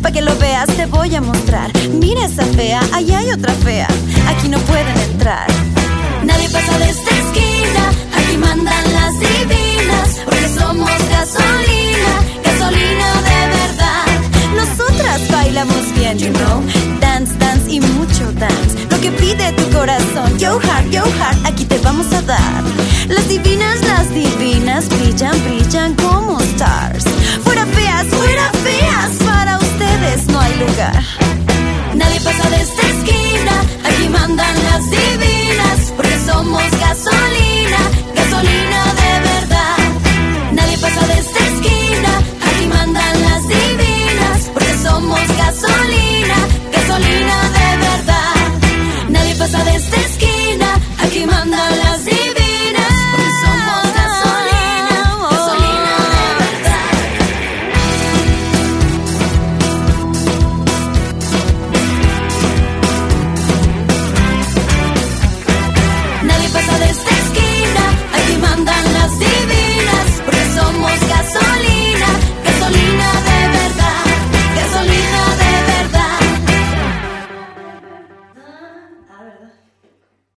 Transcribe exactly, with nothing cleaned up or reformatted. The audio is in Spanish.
Pa' que lo veas te voy a mostrar. Mira esa fea, allá hay otra fea. Aquí no pueden entrar. Nadie pasa de esta esquina. Aquí mandan las divinas. Porque somos gasolina, gasolina de verdad. Nosotras bailamos bien, you know. Dance, dance y mucho dance. Lo que pide tu corazón. Yo heart, yo heart, aquí te vamos a dar. Las divinas, las divinas brillan, brillan como stars. Fuera feas, fuera feas. Para ustedes no hay lugar. Nadie pasa de este